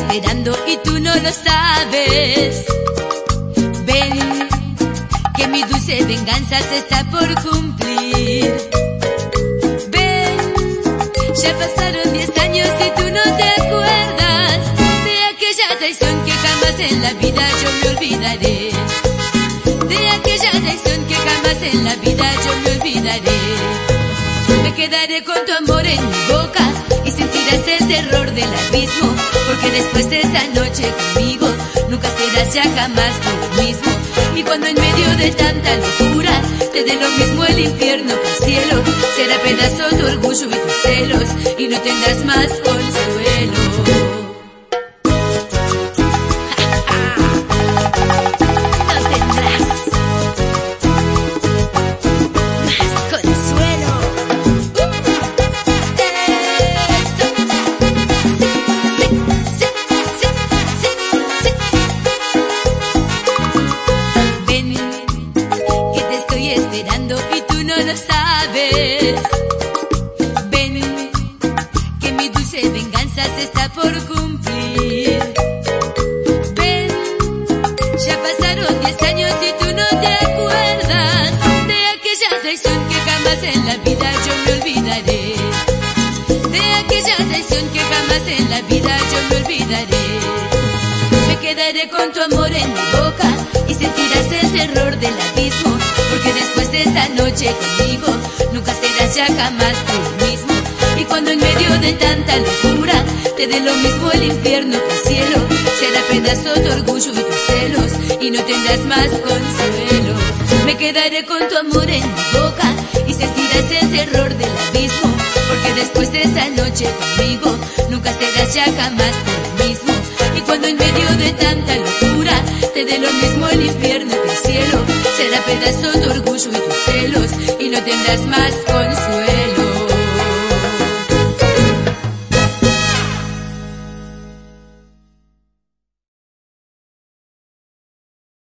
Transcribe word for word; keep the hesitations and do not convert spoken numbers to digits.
esperando y tú no lo sabes. Ven, que mi dulce venganza se está por cumplir. Ven, ya pasaron diez años y tú no te acuerdas de aquella traición que jamás en la vida yo me olvidaré. De aquella traición que jamás en la vida yo me olvidaré. Me quedaré con tu amor en mi boca y sentirás el terror del abismo, porque después de esta noche conmigo nunca serás ya jamás tú mismo. Y cuando en medio de tanta locura te dé lo mismo el infierno que el cielo, será pedazo tu orgullo y tus celos y no tendrás más consuelo. Y tú no lo sabes. Ven, que mi dulce venganza se está por cumplir. Ven, ya pasaron diez años y tú no te acuerdas de aquella traición que jamás en la vida yo me olvidaré. De aquella traición que jamás en la vida yo me olvidaré. Me quedaré con tu amor en mi boca y sentirás el terror del abismo, porque después de esta noche conmigo nunca serás ya jamás tú mismo. Y cuando en medio de tanta locura te dé lo mismo el infierno que el cielo, será pedazo tu orgullo y tus celos y no tendrás más consuelo. Me quedaré con tu amor en mi boca y sentirás el terror del abismo, porque después de esta noche conmigo nunca serás ya jamás tú mismo. Y cuando en medio de tanta locura te dé lo mismo el infierno que el cielo, será pedazo tu orgullo y tus celos y no tendrás más consuelo.